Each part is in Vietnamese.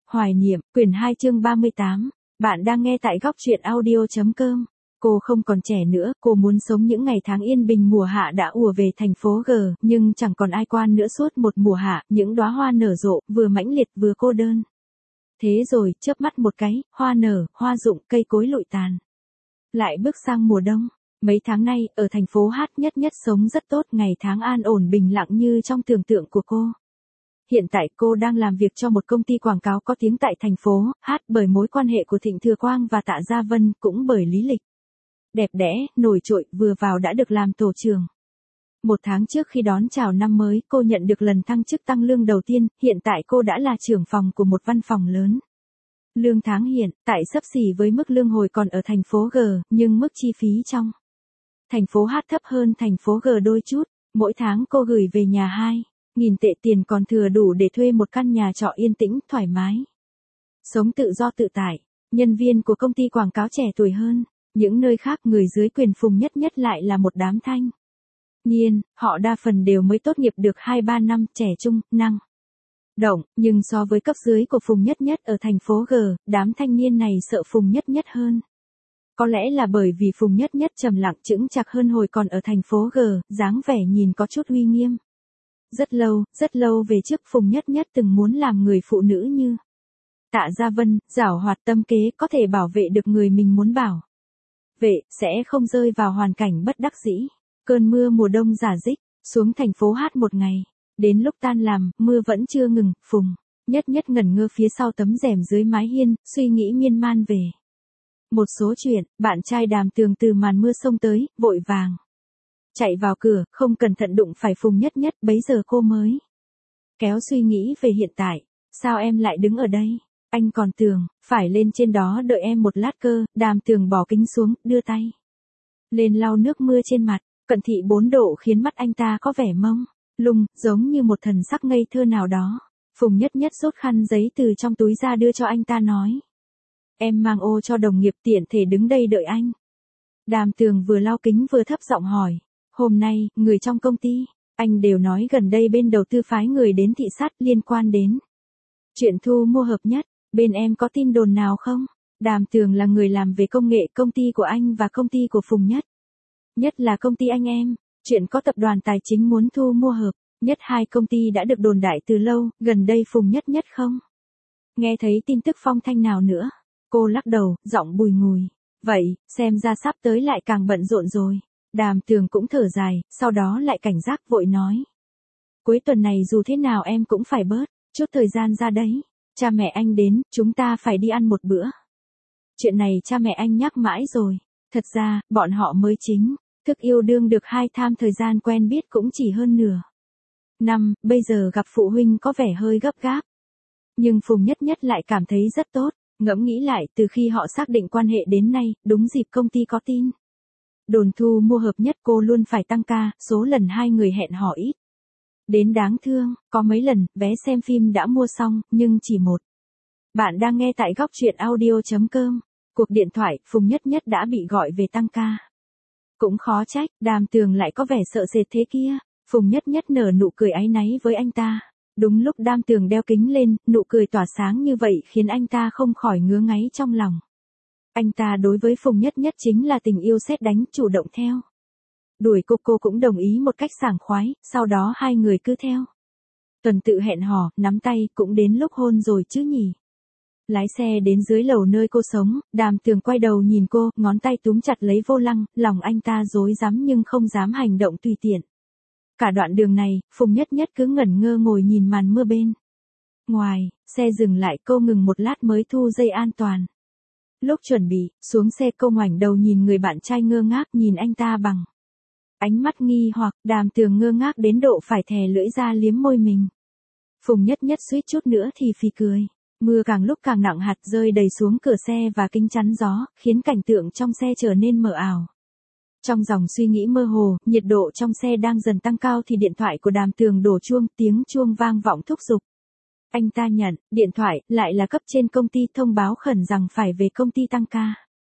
Hoài niệm, quyển 2 chương 38. Bạn đang nghe tại góc truyện audio.com. Cô không còn trẻ nữa, cô muốn sống những ngày tháng yên bình. Mùa hạ đã ùa về thành phố G, nhưng chẳng còn ai quan nữa. Suốt một mùa hạ, những đóa hoa nở rộ, vừa mãnh liệt vừa cô đơn. Thế rồi, chớp mắt một cái, hoa nở, hoa rụng, cây cối lụi tàn. Lại bước sang mùa đông. Mấy tháng nay, ở thành phố H nhất sống rất tốt, ngày tháng an ổn bình lặng như trong tưởng tượng của cô. Hiện tại cô đang làm việc cho một công ty quảng cáo có tiếng tại thành phố H, bởi mối quan hệ của Thịnh Thừa Quang và Tạ Gia Vân, cũng bởi lý lịch đẹp đẽ, nổi trội, vừa vào đã được làm tổ trưởng. 1 tháng trước khi đón chào năm mới, cô nhận được lần thăng chức tăng lương đầu tiên, hiện tại cô đã là trưởng phòng của một văn phòng lớn. Lương tháng hiện tại xấp xỉ với mức lương hồi còn ở thành phố G, nhưng mức chi phí trong thành phố H thấp hơn thành phố G đôi chút. Mỗi tháng cô gửi về nhà 2.000 tệ, tiền còn thừa đủ để thuê một căn nhà trọ yên tĩnh, thoải mái. Sống tự do tự tại. Nhân viên của công ty quảng cáo trẻ tuổi hơn những nơi khác, người dưới quyền Phùng Nhất lại là một đám thanh niên, họ đa phần đều mới tốt nghiệp được 2-3 năm, trẻ trung, năng động, nhưng so với cấp dưới của Phùng Nhất ở thành phố G, đám thanh niên này sợ Phùng Nhất hơn. Có lẽ là bởi vì Phùng Nhất trầm lặng chững chạc hơn hồi còn ở thành phố G, dáng vẻ nhìn có chút uy nghiêm. Rất lâu về trước, Phùng Nhất từng muốn làm người phụ nữ như Tạ Gia Vân, giảo hoạt tâm kế, có thể bảo vệ được người mình muốn bảo vệ, sẽ không rơi vào hoàn cảnh bất đắc dĩ. Cơn mưa mùa đông rả rích xuống thành phố H một ngày. Đến lúc tan làm, mưa vẫn chưa ngừng. Phùng Nhất ngẩn ngơ phía sau tấm rèm dưới mái hiên, suy nghĩ miên man về một số chuyện. Bạn trai Đàm Tường từ màn mưa xông tới, vội vàng chạy vào cửa, không cẩn thận đụng phải Phùng Nhất. Bấy giờ cô mới kéo suy nghĩ về hiện tại. Sao em lại đứng ở đây? Anh còn tưởng phải lên trên đó đợi em một lát cơ. Đàm Tường bỏ kính xuống, đưa tay lên lau nước mưa trên mặt. Cận thị 4 độ khiến mắt anh ta có vẻ mông lung, giống như một thần sắc ngây thơ nào đó. Phùng Nhất rút khăn giấy từ trong túi ra đưa cho anh ta, nói: Em mang ô cho đồng nghiệp, tiện thể đứng đây đợi anh. Đàm Tường vừa lau kính vừa thấp giọng hỏi: Hôm nay, người trong công ty, anh đều nói gần đây bên đầu tư phái người đến thị sát liên quan đến chuyện thu mua hợp nhất, bên em có tin đồn nào không? Đàm Tường là người làm về công nghệ công ty của anh và công ty của Phùng Nhất là công ty anh em. Chuyện có tập đoàn tài chính muốn thu mua hợp nhất hai công ty đã được đồn đại từ lâu, gần đây Phùng Nhất không nghe thấy tin tức phong thanh nào nữa. Cô lắc đầu, giọng bùi ngùi. Vậy, xem ra sắp tới lại càng bận rộn rồi. Đàm Tường cũng thở dài, sau đó lại cảnh giác vội nói: Cuối tuần này dù thế nào em cũng phải bớt chút thời gian ra đấy. Cha mẹ anh đến, chúng ta phải đi ăn một bữa. Chuyện này cha mẹ anh nhắc mãi rồi. Thật ra, bọn họ mới chính thức yêu đương được 2 tháng, thời gian quen biết cũng chỉ hơn nửa năm, bây giờ gặp phụ huynh có vẻ hơi gấp gáp. Nhưng Phùng Nhất lại cảm thấy rất tốt. Ngẫm nghĩ lại, từ khi họ xác định quan hệ đến nay, đúng dịp công ty có tin đồn thu mua hợp nhất, cô luôn phải tăng ca, số lần hai người hẹn hò ít đến đáng thương. Có mấy lần, vé xem phim đã mua xong, nhưng chỉ một. Bạn đang nghe tại góc truyện audio.com. Cuộc điện thoại, Phùng Nhất đã bị gọi về tăng ca. Cũng khó trách, Đàm Tường lại có vẻ sợ sệt thế kia. Phùng Nhất nở nụ cười áy náy với anh ta. Đúng lúc Đàm Tường đeo kính lên, nụ cười tỏa sáng như vậy khiến anh ta không khỏi ngứa ngáy trong lòng. Anh ta đối với Phùng Nhất chính là tình yêu sét đánh, chủ động theo đuổi cô cũng đồng ý một cách sảng khoái, sau đó hai người cứ theo tuần tự hẹn hò, nắm tay, cũng đến lúc hôn rồi chứ nhỉ. Lái xe đến dưới lầu nơi cô sống, Đàm Tường quay đầu nhìn cô, ngón tay túm chặt lấy vô lăng, lòng anh ta rối rắm nhưng không dám hành động tùy tiện. Cả đoạn đường này, Phùng Nhất cứ ngẩn ngơ ngồi nhìn màn mưa bên ngoài. Xe dừng lại, cô ngừng một lát mới thu dây an toàn. Lúc chuẩn bị xuống xe, cô ngoảnh đầu nhìn người bạn trai, ngơ ngác nhìn anh ta bằng ánh mắt nghi hoặc. Đàm Tường ngơ ngác đến độ phải thè lưỡi ra liếm môi mình. Phùng Nhất suýt chút nữa thì phì cười. Mưa càng lúc càng nặng hạt rơi đầy xuống cửa xe và kính chắn gió, khiến cảnh tượng trong xe trở nên mờ ảo. Trong dòng suy nghĩ mơ hồ, nhiệt độ trong xe đang dần tăng cao thì điện thoại của Đàm Tường đổ chuông, tiếng chuông vang vọng thúc giục. Anh ta nhận, điện thoại, lại là cấp trên công ty thông báo khẩn rằng phải về công ty tăng ca.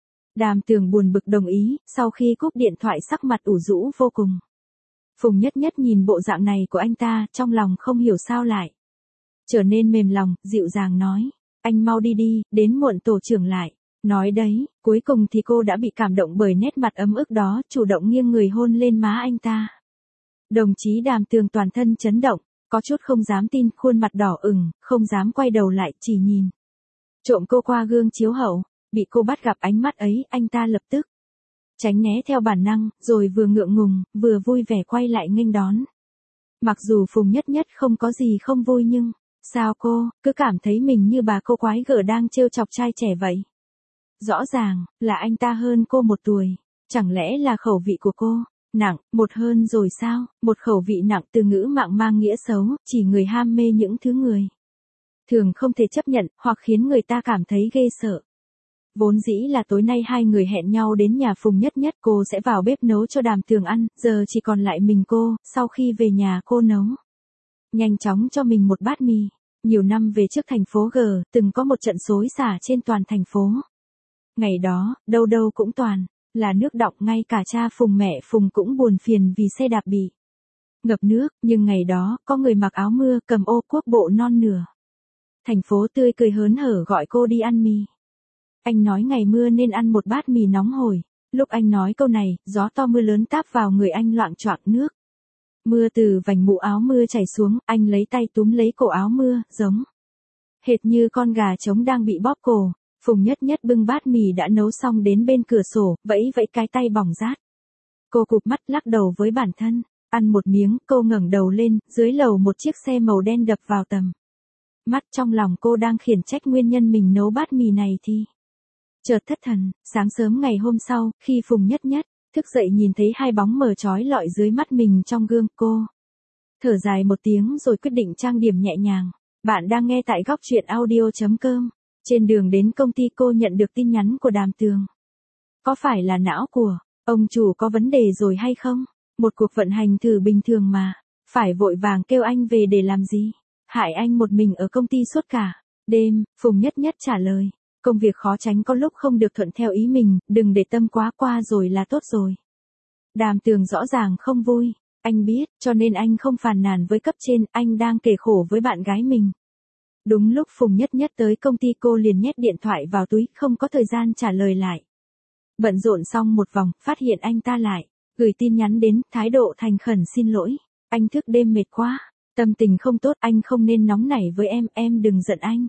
Đàm Tường buồn bực đồng ý, sau khi cúp điện thoại sắc mặt ủ rũ vô cùng. Phùng Nhất nhìn bộ dạng này của anh ta, trong lòng không hiểu sao lại trở nên mềm lòng, dịu dàng nói: Anh mau đi đi, đến muộn tổ trưởng lại. Nói đấy, cuối cùng thì cô đã bị cảm động bởi nét mặt ấm ức đó, chủ động nghiêng người hôn lên má anh ta. Đồng chí Đàm Tường toàn thân chấn động, có chút không dám tin, khuôn mặt đỏ ửng, không dám quay đầu lại, chỉ nhìn. Trộm cô qua gương chiếu hậu, bị cô bắt gặp ánh mắt ấy, anh ta lập tức tránh né theo bản năng, rồi vừa ngượng ngùng, vừa vui vẻ quay lại nghênh đón. Mặc dù Phùng Nhất Nhất không có gì không vui nhưng, sao cô, cứ cảm thấy mình như bà cô quái gở đang trêu chọc trai trẻ vậy? Rõ ràng, là anh ta hơn cô 1 tuổi. Chẳng lẽ là khẩu vị của cô nặng, một hơn rồi sao? Một khẩu vị nặng từ ngữ mạng mang nghĩa xấu, chỉ người ham mê những thứ người thường không thể chấp nhận, hoặc khiến người ta cảm thấy ghê sợ. Vốn dĩ là tối nay hai người hẹn nhau đến nhà Phùng Nhất Nhất, cô sẽ vào bếp nấu cho Đàm Tường ăn, giờ chỉ còn lại mình cô, sau khi về nhà cô nấu nhanh chóng cho mình một bát mì. Nhiều năm về trước thành phố G, từng có một trận xối xả trên toàn thành phố. Ngày đó, đâu đâu cũng toàn là nước đọng, ngay cả cha Phùng mẹ Phùng cũng buồn phiền vì xe đạp bị ngập nước, nhưng ngày đó, có người mặc áo mưa, cầm ô quốc bộ non nửa. Thành phố tươi cười hớn hở gọi cô đi ăn mì. Anh nói ngày mưa nên ăn một bát mì nóng hổi. Lúc anh nói câu này, gió to mưa lớn táp vào người anh loạng choạng nước. Mưa từ vành mũ áo mưa chảy xuống, anh lấy tay túm lấy cổ áo mưa, giống hệt như con gà trống đang bị bóp cổ. Phùng Nhất Nhất bưng bát mì đã nấu xong đến bên cửa sổ, vẫy vẫy cái tay bỏng rát. Cô cụp mắt lắc đầu với bản thân. Ăn một miếng, cô ngẩng đầu lên, dưới lầu một chiếc xe màu đen đập vào tầm mắt, trong lòng cô đang khiển trách nguyên nhân mình nấu bát mì này thì chợt thất thần. Sáng sớm ngày hôm sau, khi Phùng Nhất Nhất thức dậy nhìn thấy hai bóng mờ chói lọi dưới mắt mình trong gương, cô thở dài một tiếng rồi quyết định trang điểm nhẹ nhàng. Bạn đang nghe tại góc truyện audio.com. Trên đường đến công ty cô nhận được tin nhắn của Đàm Tường. Có phải là não của ông chủ có vấn đề rồi hay không? Một cuộc vận hành thử bình thường mà, phải vội vàng kêu anh về để làm gì? Hại anh một mình ở công ty suốt cả đêm. Phùng Nhất Nhất trả lời. Công việc khó tránh có lúc không được thuận theo ý mình, đừng để tâm quá, qua rồi là tốt rồi. Đàm Tường rõ ràng không vui. Anh biết, cho nên anh không phàn nàn với cấp trên, anh đang kể khổ với bạn gái mình. Đúng lúc Phùng Nhất Nhất tới công ty, cô liền nhét điện thoại vào túi, không có thời gian trả lời lại. Bận rộn xong một vòng, phát hiện anh ta lại gửi tin nhắn đến, thái độ thành khẩn xin lỗi. Anh thức đêm mệt quá, tâm tình không tốt, anh không nên nóng nảy với em đừng giận anh.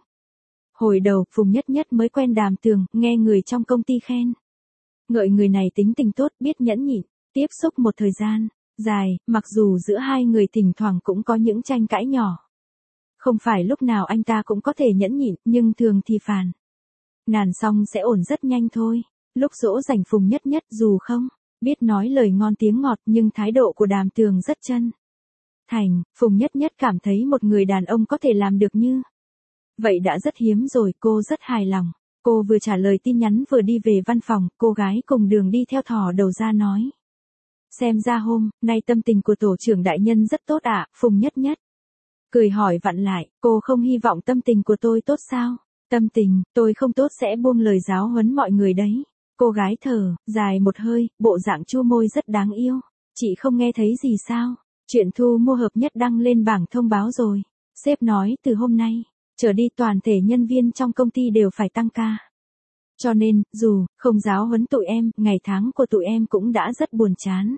Hồi đầu, Phùng Nhất Nhất mới quen Đàm Tường, nghe người trong công ty khen ngợi người này tính tình tốt, biết nhẫn nhịn. Tiếp xúc một thời gian dài, mặc dù giữa hai người thỉnh thoảng cũng có những tranh cãi nhỏ. Không phải lúc nào anh ta cũng có thể nhẫn nhịn, nhưng thường thì phàn nàn xong sẽ ổn rất nhanh thôi. Lúc dỗ dành Phùng Nhất Nhất dù không biết nói lời ngon tiếng ngọt, nhưng thái độ của Đàm Tường rất chân thành. Phùng Nhất Nhất cảm thấy một người đàn ông có thể làm được như vậy đã rất hiếm rồi, cô rất hài lòng. Cô vừa trả lời tin nhắn vừa đi về văn phòng, cô gái cùng đường đi theo thò đầu ra nói. Xem ra hôm nay tâm tình của tổ trưởng đại nhân rất tốt ạ. Phùng Nhất Nhất cười hỏi vặn lại, cô không hy vọng tâm tình của tôi tốt sao? Tâm tình, tôi không tốt sẽ buông lời giáo huấn mọi người đấy. Cô gái thở dài một hơi, bộ dạng chu môi rất đáng yêu. Chị không nghe thấy gì sao? Chuyện thu mua hợp nhất đăng lên bảng thông báo rồi. Sếp nói từ hôm nay trở đi toàn thể nhân viên trong công ty đều phải tăng ca. Cho nên, dù không giáo huấn tụi em, ngày tháng của tụi em cũng đã rất buồn chán.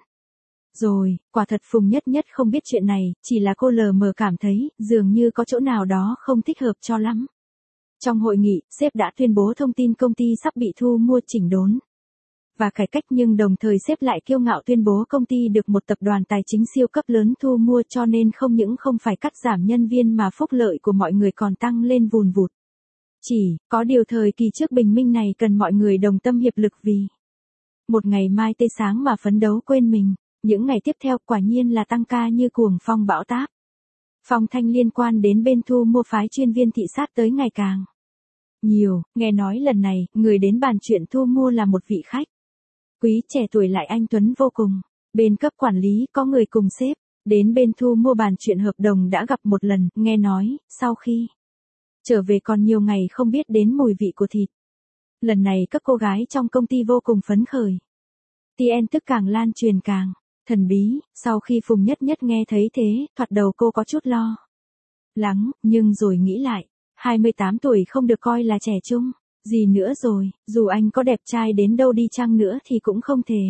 Rồi, quả thật Phùng Nhất Nhất không biết chuyện này, chỉ là cô lờ mờ cảm thấy, dường như có chỗ nào đó không thích hợp cho lắm. Trong hội nghị, sếp đã tuyên bố thông tin công ty sắp bị thu mua, chỉnh đốn và cải cách, nhưng đồng thời sếp lại kiêu ngạo tuyên bố công ty được một tập đoàn tài chính siêu cấp lớn thu mua, cho nên không những không phải cắt giảm nhân viên mà phúc lợi của mọi người còn tăng lên vùn vụt. Chỉ có điều thời kỳ trước bình minh này cần mọi người đồng tâm hiệp lực vì một ngày mai tươi sáng mà phấn đấu quên mình. Những ngày tiếp theo quả nhiên là tăng ca như cuồng phong bão táp. Phong thanh liên quan đến bên thu mua phái chuyên viên thị sát tới ngày càng nhiều. Nghe nói lần này, người đến bàn chuyện thu mua là một vị khách quý trẻ tuổi lại anh tuấn vô cùng. Bên cấp quản lý có người cùng sếp đến bên thu mua bàn chuyện hợp đồng đã gặp một lần, nghe nói sau khi trở về còn nhiều ngày không biết đến mùi vị của thịt. Lần này các cô gái trong công ty vô cùng phấn khởi. TN tức càng lan truyền càng thần bí. Sau khi Phùng Nhất Nhất nghe thấy thế, thoạt đầu cô có chút lo lắng, nhưng rồi nghĩ lại, 28 tuổi không được coi là trẻ trung. Gì nữa rồi, dù anh có đẹp trai đến đâu đi chăng nữa thì cũng không thể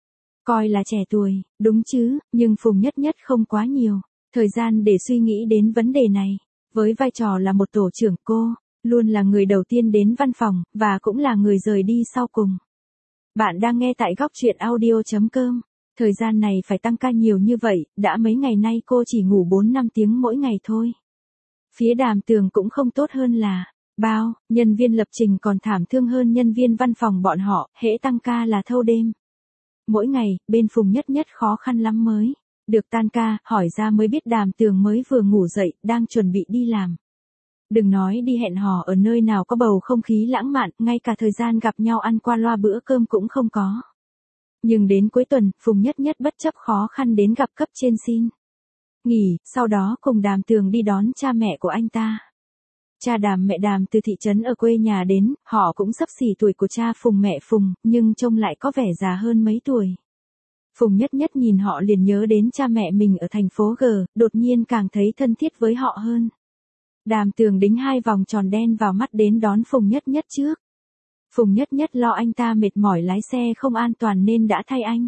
coi là trẻ tuổi, đúng chứ, nhưng Phùng Nhất Nhất không quá nhiều thời gian để suy nghĩ đến vấn đề này. Với vai trò là một tổ trưởng, cô luôn là người đầu tiên đến văn phòng, và cũng là người rời đi sau cùng. Bạn đang nghe tại góc truyện audio.com. Thời gian này phải tăng ca nhiều như vậy, đã mấy ngày nay cô chỉ ngủ 4-5 tiếng mỗi ngày thôi. Phía Đàm Tường cũng không tốt hơn là bao, nhân viên lập trình còn thảm thương hơn nhân viên văn phòng bọn họ, hễ tăng ca là thâu đêm. Mỗi ngày, bên Phùng Nhất Nhất khó khăn lắm mới được tan ca, hỏi ra mới biết Đàm Tường mới vừa ngủ dậy, đang chuẩn bị đi làm. Đừng nói đi hẹn hò ở nơi nào có bầu không khí lãng mạn, ngay cả thời gian gặp nhau ăn qua loa bữa cơm cũng không có. Nhưng đến cuối tuần, Phùng Nhất Nhất bất chấp khó khăn đến gặp cấp trên xin nghỉ, sau đó cùng Đàm Tường đi đón cha mẹ của anh ta. Cha Đàm mẹ Đàm từ thị trấn ở quê nhà đến, họ cũng xấp xỉ tuổi của cha Phùng mẹ Phùng, nhưng trông lại có vẻ già hơn mấy tuổi. Phùng Nhất Nhất nhìn họ liền nhớ đến cha mẹ mình ở thành phố G, đột nhiên càng thấy thân thiết với họ hơn. Đàm Tường đính 2 vòng tròn đen vào mắt đến đón Phùng Nhất Nhất trước. Phùng Nhất Nhất lo anh ta mệt mỏi lái xe không an toàn nên đã thay anh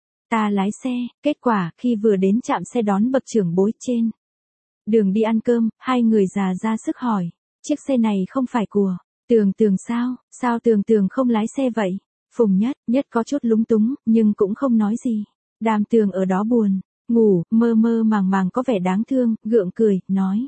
ta lái xe, kết quả khi vừa đến trạm xe đón bậc trưởng bối trên đường đi ăn cơm, hai người già ra sức hỏi, chiếc xe này không phải của Tường Tường sao, sao Tường Tường không lái xe vậy? Phùng Nhất Nhất có chút lúng túng, nhưng cũng không nói gì. Đàm Tường ở đó buồn ngủ, mơ mơ màng màng có vẻ đáng thương, gượng cười, nói.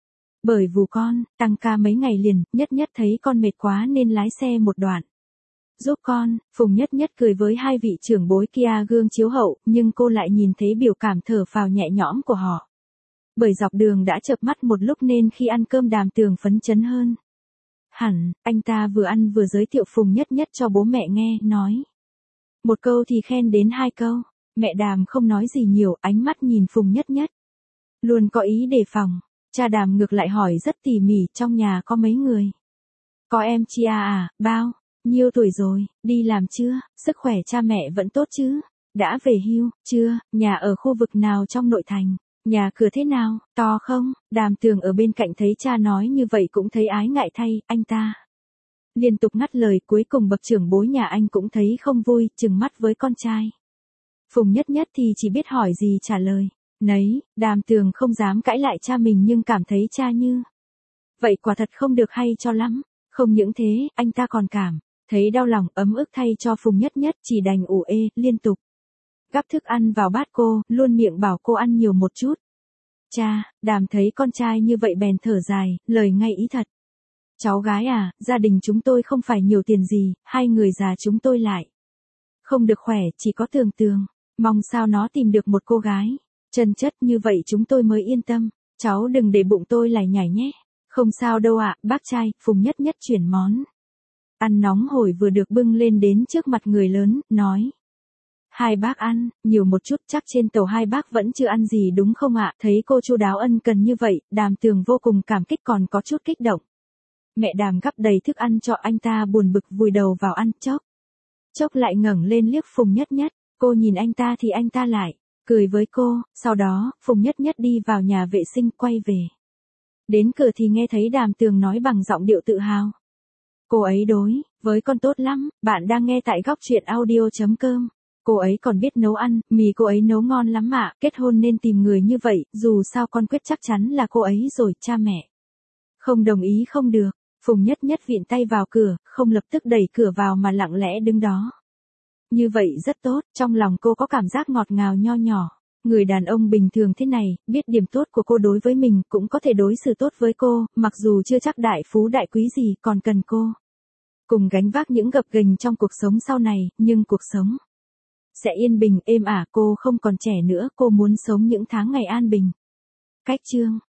Bởi vụ con, tăng ca mấy ngày liền, Nhất Nhất thấy con mệt quá nên lái xe một đoạn giúp con. Phùng Nhất Nhất cười với hai vị trưởng bối kia gương chiếu hậu, nhưng cô lại nhìn thấy biểu cảm thở phào nhẹ nhõm của họ. Bởi dọc đường đã chợp mắt một lúc nên khi ăn cơm Đàm Tường phấn chấn hơn hẳn, anh ta vừa ăn vừa giới thiệu Phùng Nhất Nhất cho bố mẹ nghe, nói. Một câu thì khen đến 2 câu, mẹ Đàm không nói gì nhiều, ánh mắt nhìn Phùng Nhất Nhất. Luôn có ý đề phòng, cha Đàm ngược lại hỏi rất tỉ mỉ, trong nhà có mấy người? Có em Chia à, bao nhiêu tuổi rồi, đi làm chưa, sức khỏe cha mẹ vẫn tốt chứ, đã về hưu, chưa, nhà ở khu vực nào trong nội thành, nhà cửa thế nào, to không? Đàm Tường ở bên cạnh thấy cha nói như vậy cũng thấy ái ngại thay, anh ta liên tục ngắt lời, cuối cùng bậc trưởng bối nhà anh cũng thấy không vui, trừng mắt với con trai. Phùng Nhất Nhất thì chỉ biết hỏi gì trả lời nấy. Đàm Tường không dám cãi lại cha mình nhưng cảm thấy cha như vậy quả thật không được hay cho lắm. Không những thế, anh ta còn cảm thấy đau lòng, ấm ức thay cho Phùng Nhất Nhất, chỉ đành ủ ê liên tục gắp thức ăn vào bát cô, luôn miệng bảo cô ăn nhiều một chút. Cha, Đàm thấy con trai như vậy bèn thở dài, lời ngay ý thật. Cháu gái à, gia đình chúng tôi không phải nhiều tiền gì, 2 người già chúng tôi lại không được khỏe, chỉ có Tường Tường, mong sao nó tìm được một cô gái chân chất như vậy chúng tôi mới yên tâm. Cháu đừng để bụng tôi lải nhải nhé. Không sao đâu ạ, bác trai. Phùng Nhất Nhất chuyển món ăn nóng hổi vừa được bưng lên đến trước mặt người lớn, nói. 2 bác ăn nhiều một chút, chắc trên tàu 2 bác vẫn chưa ăn gì đúng không ạ? Thấy cô chu đáo ân cần như vậy, Đàm Tường vô cùng cảm kích còn có chút kích động. Mẹ Đàm gắp đầy thức ăn cho anh ta buồn bực vùi đầu vào ăn, chốc lại ngẩng lên liếc Phùng Nhất Nhất. Cô nhìn anh ta thì anh ta lại cười với cô. Sau đó, Phùng Nhất Nhất đi vào nhà vệ sinh, quay về đến cửa thì nghe thấy Đàm Tường nói bằng giọng điệu tự hào. Cô ấy đối với con tốt lắm. Bạn đang nghe tại góc truyện audio.com. Cô ấy còn biết nấu ăn, mì cô ấy nấu ngon lắm ạ. Kết hôn nên tìm người như vậy, dù sao con quyết chắc chắn là cô ấy rồi, cha mẹ không đồng ý không được. Phùng Nhất Nhất vịn tay vào cửa, không lập tức đẩy cửa vào mà lặng lẽ đứng đó. Như vậy rất tốt, trong lòng cô có cảm giác ngọt ngào nho nhỏ. Người đàn ông bình thường thế này, biết điểm tốt của cô đối với mình, cũng có thể đối xử tốt với cô, mặc dù chưa chắc đại phú đại quý gì, còn cần cô cùng gánh vác những gập ghềnh trong cuộc sống sau này, nhưng cuộc sống sẽ yên bình, êm ả. Cô không còn trẻ nữa, cô muốn sống những tháng ngày an bình. Cách chương